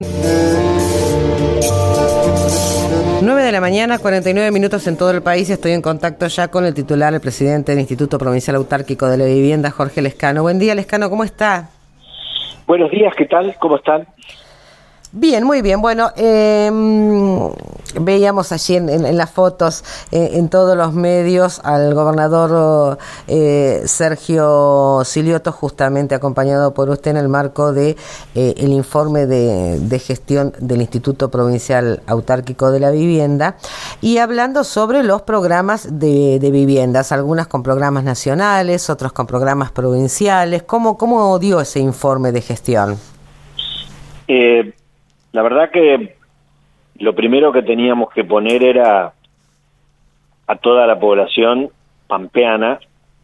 9 de la mañana, 49 minutos en todo el país. Estoy en contacto ya con el titular, el presidente del Instituto Provincial Autárquico de la Vivienda, Jorge Lescano. Buen día, Lescano, ¿cómo está? Buenos días, ¿qué tal? ¿Cómo están? Bien, muy bien. Bueno, veíamos allí en las fotos, en todos los medios, al gobernador Sergio Silioto, justamente acompañado por usted en el marco de el informe de gestión del Instituto Provincial Autárquico de la Vivienda, y hablando sobre los programas de viviendas, algunas con programas nacionales, otros con programas provinciales. ¿Cómo dio ese informe de gestión? La verdad que lo primero que teníamos que poner era a toda la población pampeana,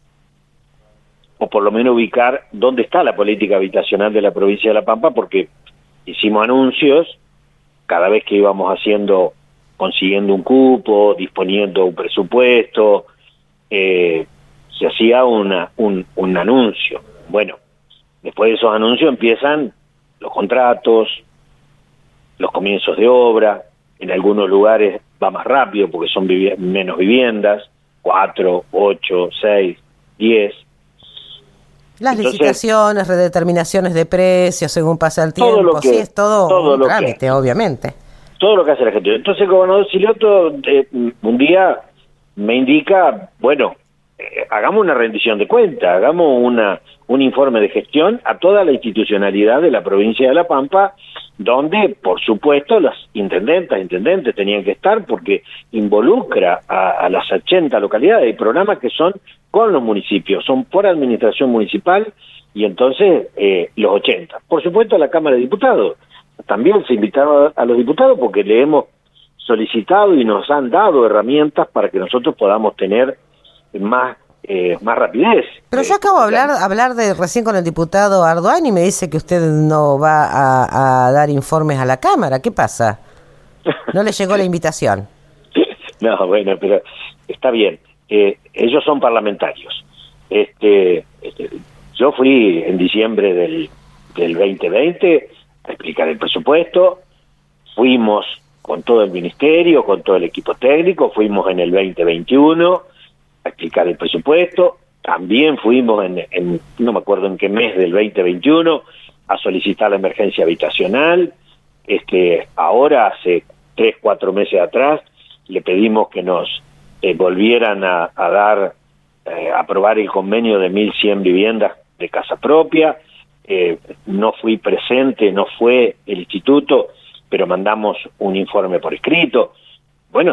o por lo menos ubicar dónde está la política habitacional de la provincia de La Pampa, porque hicimos anuncios cada vez que íbamos consiguiendo un cupo, disponiendo un presupuesto, se hacía un anuncio. Bueno, después de esos anuncios empiezan los contratos, los comienzos de obra. En algunos lugares va más rápido porque son menos viviendas, 4, 8, 6, 10. Las licitaciones, redeterminaciones de precios según pasa el tiempo, sí, es todo un trámite, obviamente. Todo lo que hace la gente. Entonces el gobernador Silioto un día me indica, bueno, hagamos una rendición de cuentas, hagamos un informe de gestión a toda la institucionalidad de la provincia de La Pampa, donde, por supuesto, las intendentes tenían que estar, porque involucra a las 80 localidades. Hay programas que son con los municipios, son por administración municipal, y entonces los 80. Por supuesto, a la Cámara de Diputados. También se invitaron a los diputados porque le hemos solicitado y nos han dado herramientas para que nosotros podamos tener más rapidez. Pero yo acabo de hablar recién con el diputado Ardoin y me dice que usted no va a dar informes a la Cámara. ¿Qué pasa? ¿No le llegó la invitación? No, bueno, pero está bien. Ellos son parlamentarios. Yo fui en diciembre del 2020 a explicar el presupuesto. Fuimos con todo el ministerio, con todo el equipo técnico. Fuimos en el 2021 a explicar el presupuesto. También fuimos no me acuerdo en qué mes del 2021 a solicitar la emergencia habitacional. Ahora hace 3-4 meses atrás le pedimos que nos volvieran a aprobar el convenio de 1.100 viviendas de casa propia. No fui presente, no fue el instituto, pero mandamos un informe por escrito. Bueno,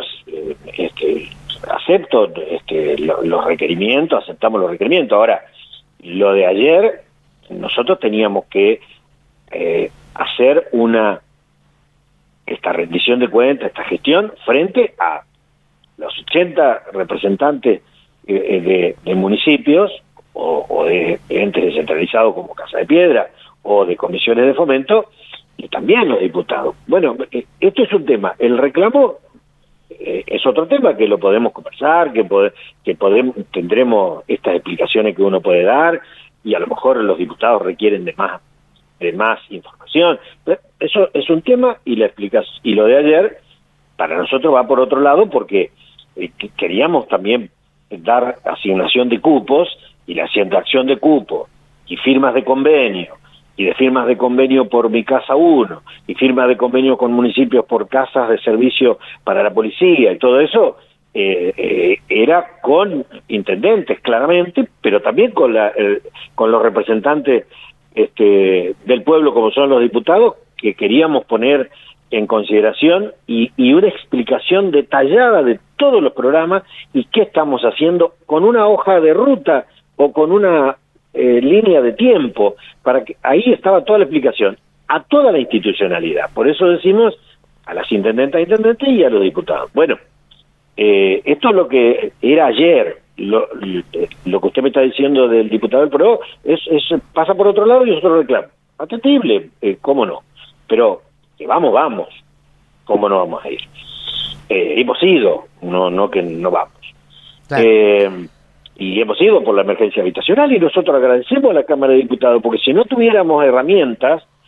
acepto los requerimientos, aceptamos los requerimientos. Ahora, lo de ayer, nosotros teníamos que hacer esta rendición de cuentas, esta gestión, frente a los 80 representantes de municipios o de entes descentralizados como Casa de Piedra o de comisiones de fomento, y también los diputados. Bueno, esto es un tema. El reclamo es otro tema que lo podemos conversar, tendremos estas explicaciones que uno puede dar, y a lo mejor los diputados requieren de más información. Pero eso es un tema, y lo de ayer para nosotros va por otro lado, porque queríamos también dar asignación de cupos, y la asignación de cupos y firmas de convenio, y de firmas de convenio por Mi Casa 1, y firmas de convenio con municipios por casas de servicio para la policía, y todo eso era con intendentes, claramente, pero también con los representantes del pueblo, como son los diputados, que queríamos poner en consideración y una explicación detallada de todos los programas y qué estamos haciendo, con una hoja de ruta o con una línea de tiempo, para que ahí estaba toda la explicación a toda la institucionalidad. Por eso decimos a las intendentes y a los diputados. Bueno, esto es lo que era ayer. Lo que usted me está diciendo del diputado del PRO pasa por otro lado y es otro reclamo. Atendible, cómo no. Pero que vamos. ¿Cómo no vamos a ir? Hemos ido, no que no vamos. Claro. Y hemos ido por la emergencia habitacional, y nosotros agradecemos a la Cámara de Diputados, porque si no tuviéramos herramientas,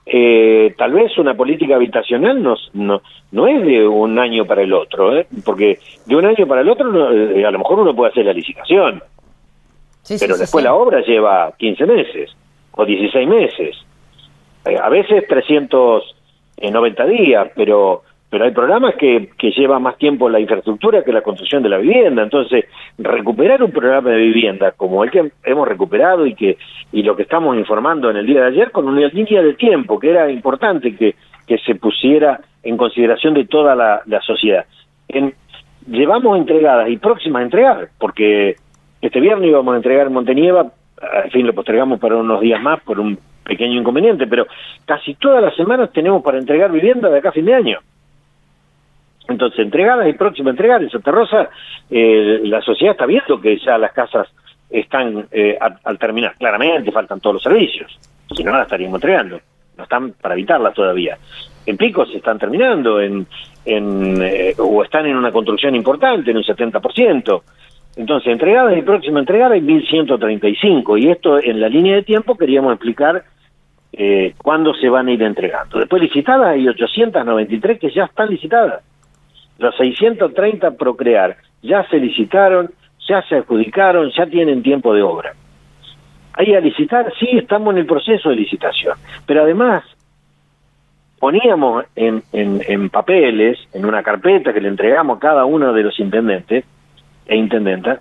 tal vez una política habitacional no es de un año para el otro, porque de un año para el otro a lo mejor uno puede hacer la licitación, pero después la obra lleva 15 meses o 16 meses, a veces 390 días, pero hay programas que llevan más tiempo la infraestructura que la construcción de la vivienda. Entonces, recuperar un programa de vivienda como el que hemos recuperado y lo que estamos informando en el día de ayer, con una línea de tiempo que era importante que se pusiera en consideración de toda la sociedad. Llevamos entregadas y próximas a entregar, porque este viernes íbamos a entregar en Monteñeva, al fin lo postergamos para unos días más por un pequeño inconveniente, pero casi todas las semanas tenemos para entregar vivienda de acá a fin de año. Entonces, entregadas y próximas a entregar. En Santa Rosa, la sociedad está viendo que ya las casas están al terminar. Claramente faltan todos los servicios, si no las estaríamos entregando. No están para evitarlas todavía. En Pico se están terminando, o están en una construcción importante, en un 70%. Entonces, entregadas y próximas a entregar hay 1.135, y esto en la línea de tiempo queríamos explicar cuándo se van a ir entregando. Después licitadas hay 893 que ya están licitadas. Los 630 Procrear ya se licitaron, ya se adjudicaron, ya tienen tiempo de obra. Ahí a licitar, sí, estamos en el proceso de licitación, pero además poníamos en papeles, en una carpeta que le entregamos a cada uno de los intendentes e intendentas,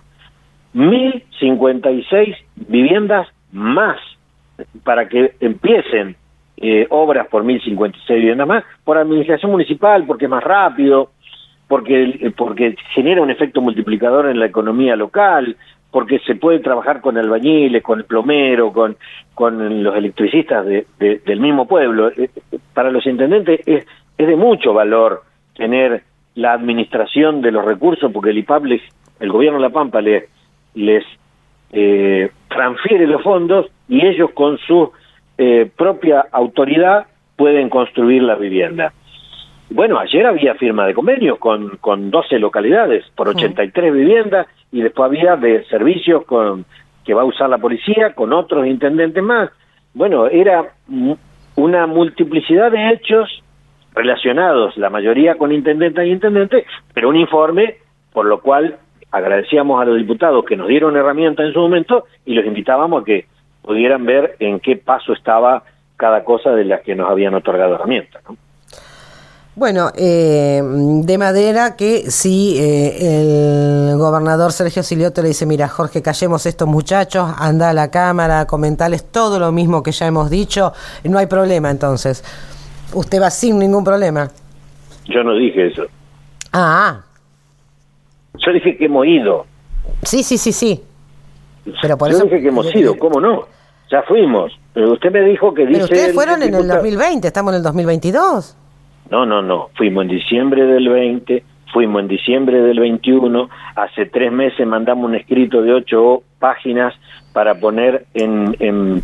1.056 viviendas más para que empiecen obras por 1.056 viviendas más, por administración municipal, porque es más rápido, porque genera un efecto multiplicador en la economía local, porque se puede trabajar con albañiles, con el plomero, con los electricistas del mismo pueblo. Para los intendentes es de mucho valor tener la administración de los recursos, porque el IPAP, el gobierno de La Pampa les transfiere los fondos y ellos con su propia autoridad pueden construir la vivienda. Bueno, ayer había firma de convenios con 12 localidades por 83 viviendas, y después había de servicios que va a usar la policía con otros intendentes más. Bueno, era una multiplicidad de hechos relacionados, la mayoría con intendentas y intendentes, pero un informe, por lo cual agradecíamos a los diputados que nos dieron herramientas en su momento y los invitábamos a que pudieran ver en qué paso estaba cada cosa de las que nos habían otorgado herramientas, ¿no? Bueno, de madera que si el gobernador Sergio Silioto le dice, mira, Jorge, callemos estos muchachos, anda a la Cámara, comentales todo lo mismo que ya hemos dicho, no hay problema entonces. Usted va sin ningún problema. Yo no dije eso. Ah. Yo dije que hemos ido. Sí. Pero por yo eso... dije que hemos ido, ¿cómo no? Ya fuimos. Pero usted me dijo que dice... Pero ustedes fueron en el 2020, estamos en el 2022. No. Fuimos en diciembre del 20, fuimos en diciembre del 21. Hace 3 meses mandamos un escrito de 8 páginas para poner en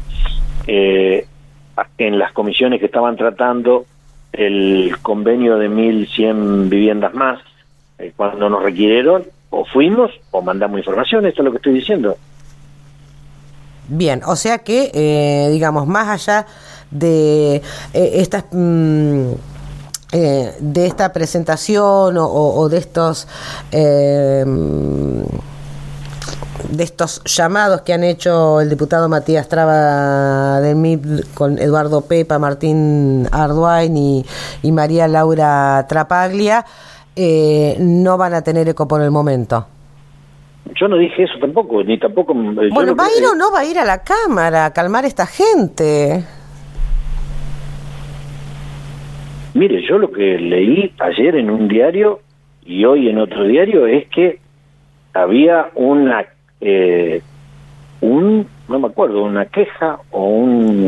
las comisiones que estaban tratando el convenio de 1.100 viviendas más. Cuando nos requirieron, o fuimos o mandamos información. Esto es lo que estoy diciendo. Bien, o sea que, digamos, más allá de estas... de esta presentación o de estos llamados que han hecho el diputado Matías Traba del MIP con Eduardo Pepa, Martín Arduin y María Laura Trapaglia, no van a tener eco por el momento. Yo no dije eso tampoco, ni tampoco... Bueno, ¿va a ir o no va a ir a la Cámara a calmar a esta gente? Mire, yo lo que leí ayer en un diario y hoy en otro diario es que había una no me acuerdo, una queja o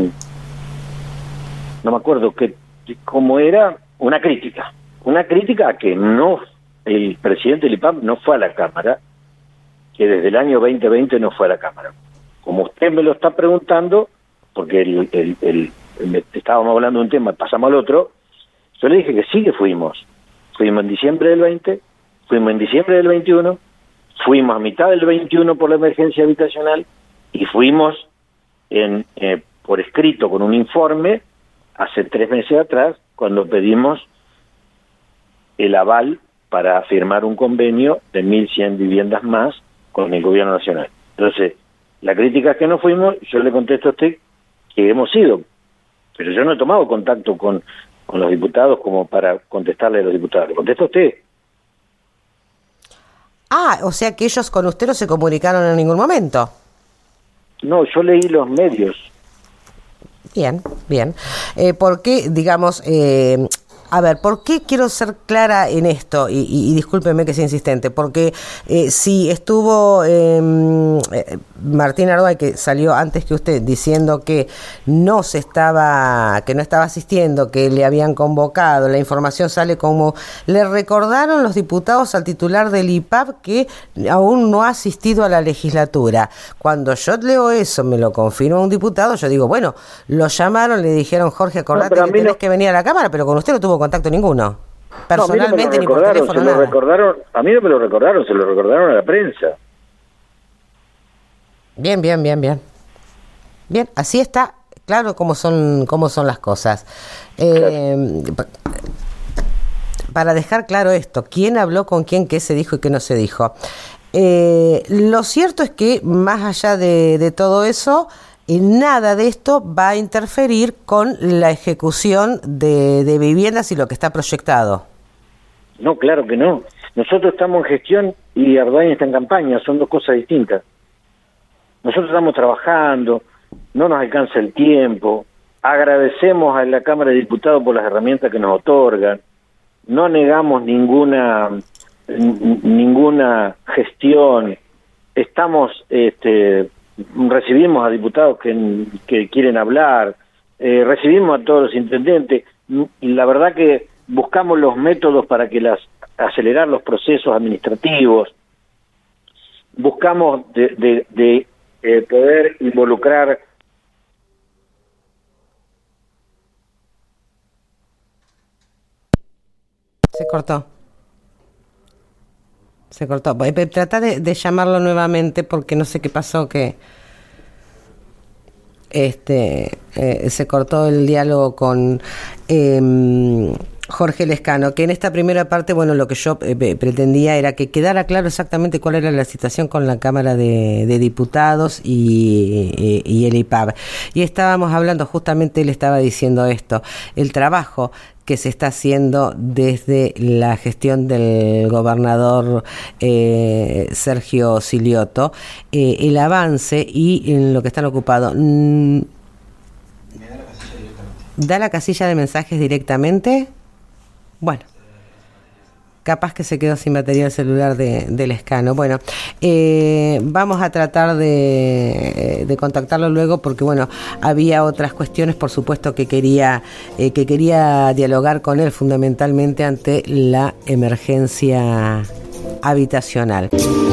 no me acuerdo cómo era, una crítica a que no, el presidente del IPAP no fue a la Cámara, que desde el año 2020 no fue a la Cámara. Como usted me lo está preguntando, porque estábamos hablando de un tema, pasamos al otro. Yo le dije que sí, que fuimos en diciembre del 20, fuimos en diciembre del 21, fuimos a mitad del 21 por la emergencia habitacional y fuimos por escrito con un informe hace 3 meses atrás, cuando pedimos el aval para firmar un convenio de 1.100 viviendas más con el gobierno nacional. Entonces, la crítica es que no fuimos, yo le contesto a usted que hemos ido, pero yo no he tomado contacto con los diputados como para contestarle a los diputados, le contesto a usted. Ah, o sea que ellos con usted no se comunicaron en ningún momento. No, yo leí los medios. Bien, bien. ¿Por qué, digamos, a ver, por qué quiero ser clara en esto? Y discúlpeme que sea insistente, porque si estuvo Martín Ardoay, que salió antes que usted, diciendo que no estaba asistiendo, que le habían convocado, la información sale como le recordaron los diputados al titular del IPAB que aún no ha asistido a la legislatura. Cuando yo leo eso, me lo confirma un diputado, yo digo, bueno, lo llamaron, le dijeron, Jorge, acordate que tenés que venir a la Cámara, pero con usted no tuvo contacto ninguno. Personalmente, ni por teléfono, nada. A mí no me lo recordaron, se lo recordaron a la prensa. Bien. Bien, así está claro cómo son las cosas. Claro. Para dejar claro esto, quién habló con quién, qué se dijo y qué no se dijo. Lo cierto es que, más allá de todo eso, nada de esto va a interferir con la ejecución de viviendas y lo que está proyectado. No, claro que no. Nosotros estamos en gestión y Ardoay está en campaña, son dos cosas distintas. Nosotros estamos trabajando, no nos alcanza el tiempo, agradecemos a la Cámara de Diputados por las herramientas que nos otorgan, no negamos ninguna gestión, estamos recibimos a diputados que quieren hablar, recibimos a todos los intendentes, y la verdad que buscamos los métodos para que acelerar los procesos administrativos, buscamos de poder involucrar. Se cortó. Trata de llamarlo nuevamente porque no sé qué pasó, que se cortó el diálogo con Jorge Lescano, que en esta primera parte, bueno, lo que yo pretendía era que quedara claro exactamente cuál era la situación con la Cámara de Diputados y el IPAB. Y estábamos hablando, justamente él estaba diciendo esto, el trabajo que se está haciendo desde la gestión del gobernador Sergio Silioto, el avance y en lo que están ocupados. ¿Da la casilla de mensajes directamente? Bueno, capaz que se quedó sin batería el celular del Lescano. Bueno, vamos a tratar de contactarlo luego porque, bueno, había otras cuestiones, por supuesto, que quería dialogar con él fundamentalmente ante la emergencia habitacional.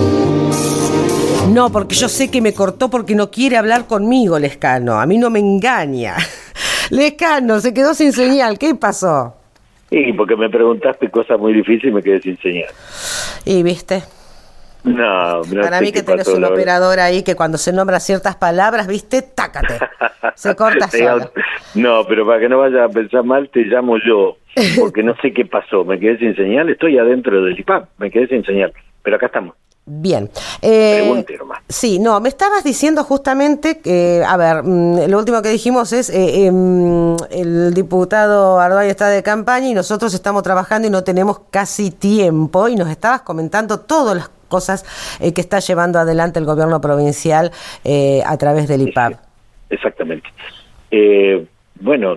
No, porque yo sé que me cortó porque no quiere hablar conmigo, Lescano. A mí no me engaña. Lescano, se quedó sin señal. ¿Qué pasó? Sí, porque me preguntaste cosas muy difíciles y me quedé sin señal. ¿Y viste? No para mí que tenés un operador ahí que cuando se nombra ciertas palabras, ¿viste? Tácate. Se corta sola. No, pero para que no vayas a pensar mal, te llamo yo. Porque no sé qué pasó. Me quedé sin señal. Estoy adentro del IPAB. Me quedé sin señal. Pero acá estamos. Bien. Pregunte nomás. Sí, no, me estabas diciendo justamente que, a ver, lo último que dijimos es el diputado Ardoay está de campaña y nosotros estamos trabajando y no tenemos casi tiempo, y nos estabas comentando todas las cosas que está llevando adelante el gobierno provincial a través del IPAB. Exactamente. Bueno,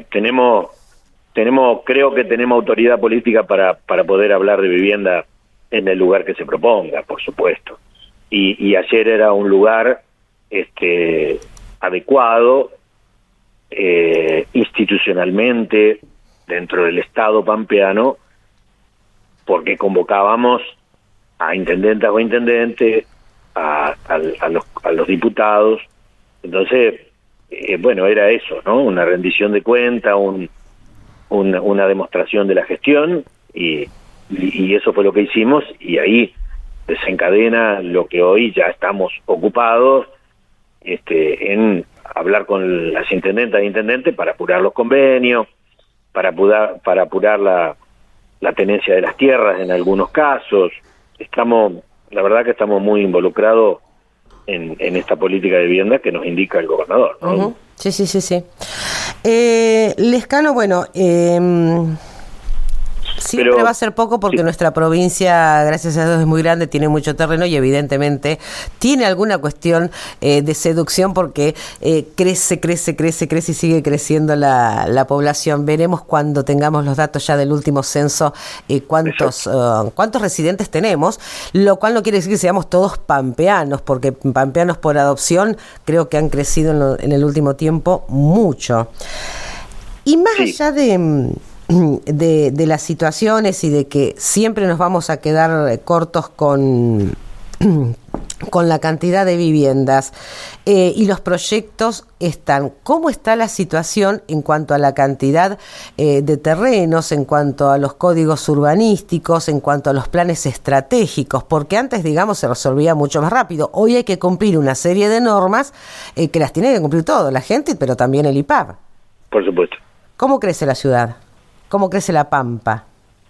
creo que tenemos autoridad política para poder hablar de vivienda en el lugar que se proponga, por supuesto. Y ayer era un lugar adecuado institucionalmente dentro del Estado pampeano, porque convocábamos a intendentas o intendentes, a los diputados. Entonces, bueno, era eso, ¿no? Una rendición de cuenta, una demostración de la gestión, y eso fue lo que hicimos, y ahí desencadena lo que hoy ya estamos ocupados en hablar con las intendentas e intendentes para apurar los convenios, para apurar la tenencia de las tierras en algunos casos. La verdad que estamos muy involucrados en esta política de vivienda que nos indica el gobernador, ¿no? Uh-huh. Sí. Lescano, bueno, siempre va a ser poco porque nuestra provincia, gracias a Dios, es muy grande, tiene mucho terreno y evidentemente tiene alguna cuestión de seducción porque crece y sigue creciendo la población. Veremos cuando tengamos los datos ya del último censo cuántos residentes tenemos, lo cual no quiere decir que seamos todos pampeanos, porque pampeanos por adopción creo que han crecido en el último tiempo mucho. Y más allá de las situaciones y de que siempre nos vamos a quedar cortos con la cantidad de viviendas y los proyectos están. ¿Cómo está la situación en cuanto a la cantidad de terrenos, en cuanto a los códigos urbanísticos, en cuanto a los planes estratégicos? Porque antes, digamos, se resolvía mucho más rápido. Hoy hay que cumplir una serie de normas que las tiene que cumplir todo, la gente, pero también el IPAB. Por supuesto. ¿Cómo crece la ciudad? ¿Cómo crece la Pampa?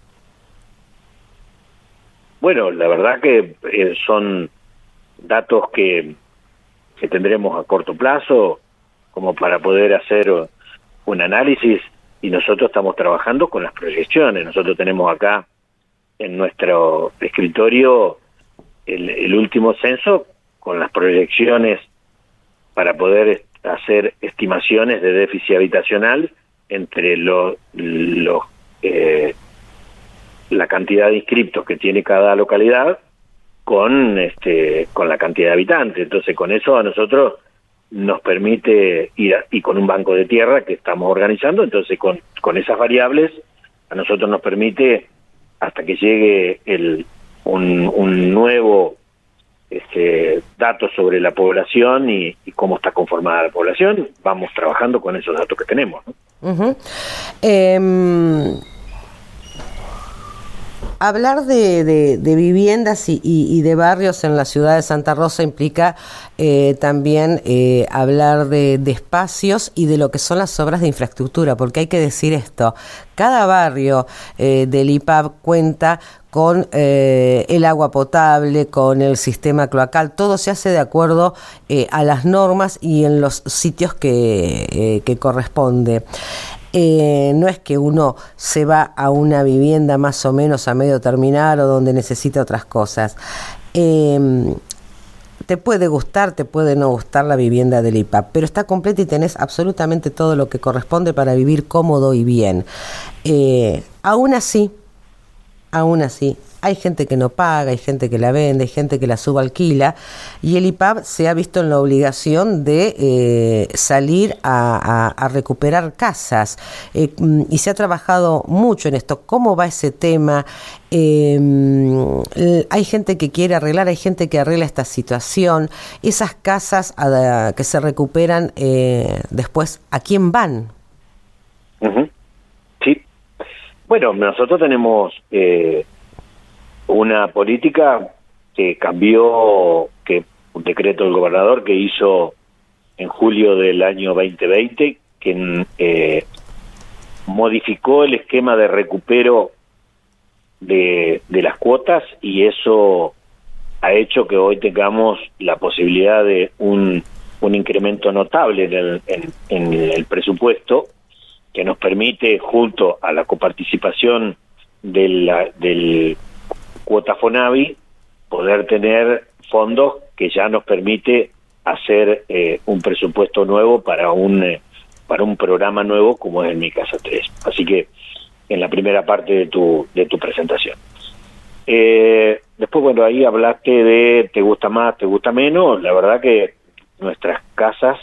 Bueno, la verdad que son datos que tendremos a corto plazo como para poder hacer un análisis, y nosotros estamos trabajando con las proyecciones. Nosotros tenemos acá en nuestro escritorio el último censo con las proyecciones para poder hacer estimaciones de déficit habitacional entre la cantidad de inscriptos que tiene cada localidad con la cantidad de habitantes. Entonces, con eso a nosotros nos permite ir y con un banco de tierra que estamos organizando. Entonces, con esas variables a nosotros nos permite, hasta que llegue un nuevo datos sobre la población y cómo está conformada la población, vamos trabajando con esos datos que tenemos, ¿no? Uh-huh. Hablar de viviendas y de barrios en la ciudad de Santa Rosa implica también hablar de espacios y de lo que son las obras de infraestructura, porque hay que decir esto: cada barrio del IPAB cuenta con el agua potable, con el sistema cloacal. Todo se hace de acuerdo a las normas y en los sitios que corresponde. No es que uno se va a una vivienda más o menos a medio terminar o donde necesita otras cosas. Te puede gustar, te puede no gustar la vivienda del IPAB, pero está completa y tenés absolutamente todo lo que corresponde para vivir cómodo y bien. Aún así, hay gente que no paga, hay gente que la vende, hay gente que la subalquila, y el IPAB se ha visto en la obligación de salir a recuperar casas, y se ha trabajado mucho en esto. ¿Cómo va ese tema? Hay gente que quiere arreglar, hay gente que arregla esta situación. Esas casas que se recuperan, después, ¿a quién van? Uh-huh. Sí. Bueno, nosotros tenemos una política que cambió, que un decreto del gobernador que hizo en julio del año 2020, que modificó el esquema de recupero de las cuotas, y eso ha hecho que hoy tengamos la posibilidad de un incremento notable en el presupuesto, que nos permite, junto a la coparticipación del cuota Fonavi, poder tener fondos que ya nos permite hacer un presupuesto nuevo para un programa nuevo como es el Mi Casa 3. Así que en la primera parte de tu presentación. Después, bueno, ahí hablaste de te gusta más, te gusta menos. La verdad que nuestras casas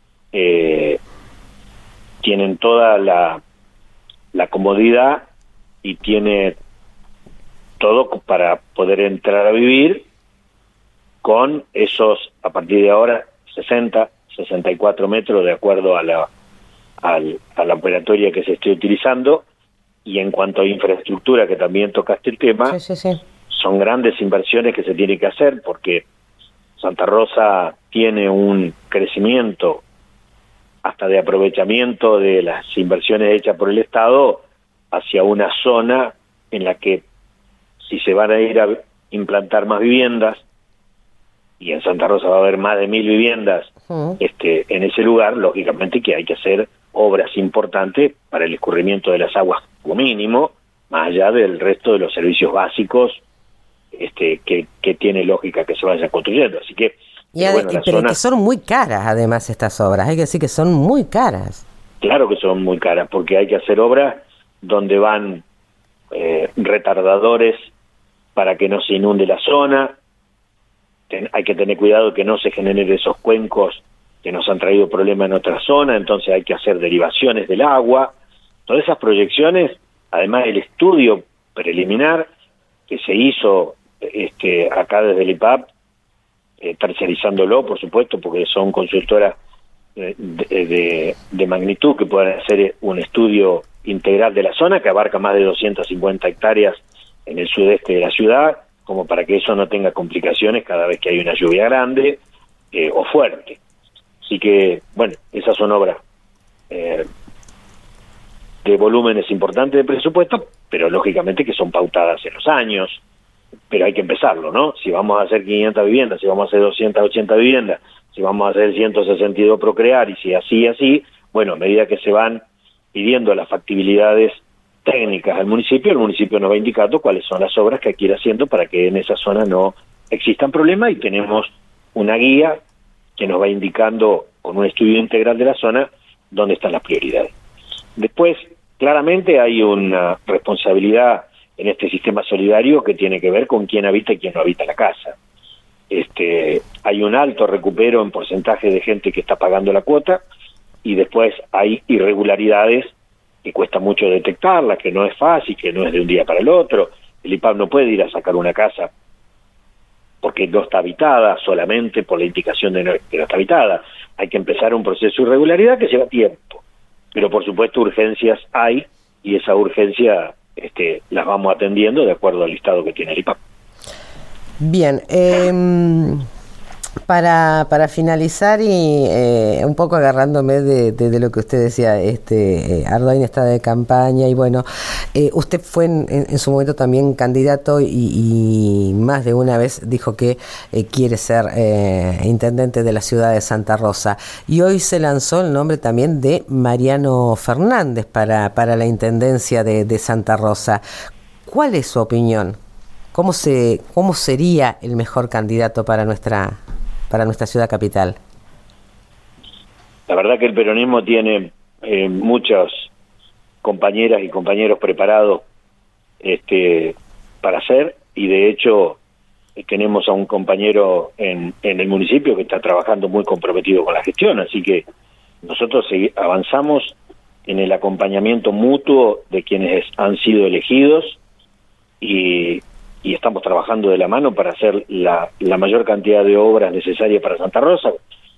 tienen toda la comodidad y tiene todo para poder entrar a vivir con esos, a partir de ahora, 60, 64 metros, de acuerdo a la operatoria que se esté utilizando. Y en cuanto a infraestructura, que también tocaste el tema, sí. Son grandes inversiones que se tienen que hacer, porque Santa Rosa tiene un crecimiento hasta de aprovechamiento de las inversiones hechas por el Estado hacia una zona en la que, si se van a ir a implantar más viviendas, y en Santa Rosa va a haber más de 1.000 viviendas en ese lugar, lógicamente que hay que hacer obras importantes para el escurrimiento de las aguas como mínimo, más allá del resto de los servicios básicos que tiene lógica que se vayan construyendo. Así que pero que son muy caras además estas obras, hay que decir que son muy caras. Claro que son muy caras, porque hay que hacer obras donde van retardadores para que no se inunde la zona. Hay que tener cuidado que no se generen esos cuencos que nos han traído problemas en otra zona, entonces hay que hacer derivaciones del agua. Todas esas proyecciones, además del estudio preliminar que se hizo acá desde el IPAP, tercerizándolo, por supuesto, porque son consultoras de magnitud que pueden hacer un estudio integral de la zona, que abarca más de 250 hectáreas en el sudeste de la ciudad, como para que eso no tenga complicaciones cada vez que hay una lluvia grande o fuerte. Así que, bueno, esas son obras de volúmenes importantes de presupuesto, pero lógicamente que son pautadas en los años, pero hay que empezarlo, ¿no? Si vamos a hacer 500 viviendas, si vamos a hacer 280 viviendas, si vamos a hacer 162 procrear, y si así, bueno, a medida que se van pidiendo las factibilidades técnicas al municipio, el municipio nos va indicando cuáles son las obras que hay que ir haciendo para que en esa zona no existan problemas, y tenemos una guía que nos va indicando con un estudio integral de la zona dónde están las prioridades. Después, claramente hay una responsabilidad en este sistema solidario que tiene que ver con quién habita y quién no habita la casa. Hay un alto recupero en porcentaje de gente que está pagando la cuota, y después hay irregularidades que cuesta mucho detectarlas, que no es fácil, que no es de un día para el otro. El IPAP no puede ir a sacar una casa porque no está habitada, solamente por la indicación de que no está habitada. Hay que empezar un proceso de irregularidad que lleva tiempo, pero por supuesto urgencias hay, y esa urgencia las vamos atendiendo de acuerdo al listado que tiene el IPAP. Bien, para finalizar y un poco agarrándome de lo que usted decía, Ardoin está de campaña y bueno, usted fue en su momento también candidato y más de una vez dijo que quiere ser intendente de la ciudad de Santa Rosa, y hoy se lanzó el nombre también de Mariano Fernández para la intendencia de Santa Rosa. ¿Cuál es su opinión? ¿Cómo sería el mejor candidato para nuestra ciudad capital? La verdad que el peronismo tiene muchas compañeras y compañeros preparados para hacer, y de hecho tenemos a un compañero en el municipio que está trabajando muy comprometido con la gestión, así que nosotros avanzamos en el acompañamiento mutuo de quienes han sido elegidos, y estamos trabajando de la mano para hacer la mayor cantidad de obras necesarias para Santa Rosa.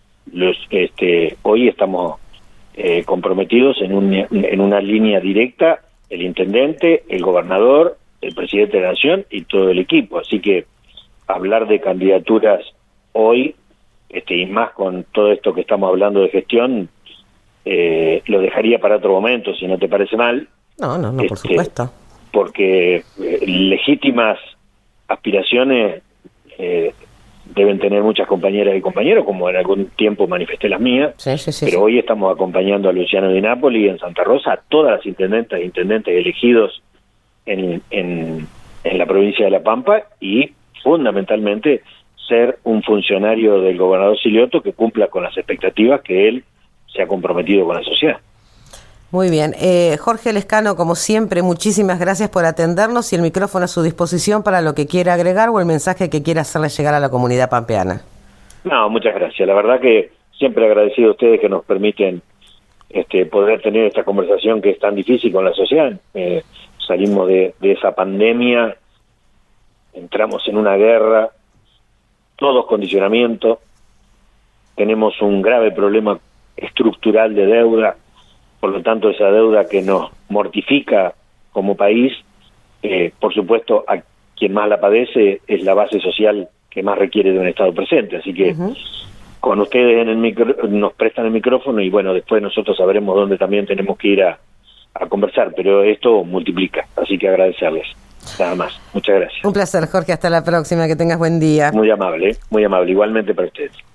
Hoy estamos comprometidos en una línea directa, el intendente, el gobernador, el presidente de la Nación y todo el equipo. Así que hablar de candidaturas hoy, y más con todo esto que estamos hablando de gestión, lo dejaría para otro momento, si no te parece mal. No, por supuesto. Porque legítimas aspiraciones deben tener muchas compañeras y compañeros, como en algún tiempo manifesté las mías, sí. Pero hoy estamos acompañando a Luciano Di Napoli en Santa Rosa, a todas las intendentas e intendentes elegidos en la provincia de La Pampa, y fundamentalmente ser un funcionario del gobernador Silioto que cumpla con las expectativas que él se ha comprometido con la sociedad. Muy bien. Jorge Lescano, como siempre, muchísimas gracias por atendernos, y el micrófono a su disposición para lo que quiera agregar o el mensaje que quiera hacerle llegar a la comunidad pampeana. No, muchas gracias. La verdad que siempre agradecido a ustedes que nos permiten poder tener esta conversación que es tan difícil con la sociedad. Salimos de esa pandemia, entramos en una guerra, todos condicionamientos, tenemos un grave problema estructural de deuda. Por lo tanto, esa deuda que nos mortifica como país, por supuesto, a quien más la padece es la base social que más requiere de un Estado presente. Así que con ustedes nos prestan el micrófono y bueno, después nosotros sabremos dónde también tenemos que ir a conversar, pero esto multiplica, así que agradecerles. Nada más, muchas gracias. Un placer, Jorge, hasta la próxima, que tengas buen día. Muy amable, igualmente para ustedes.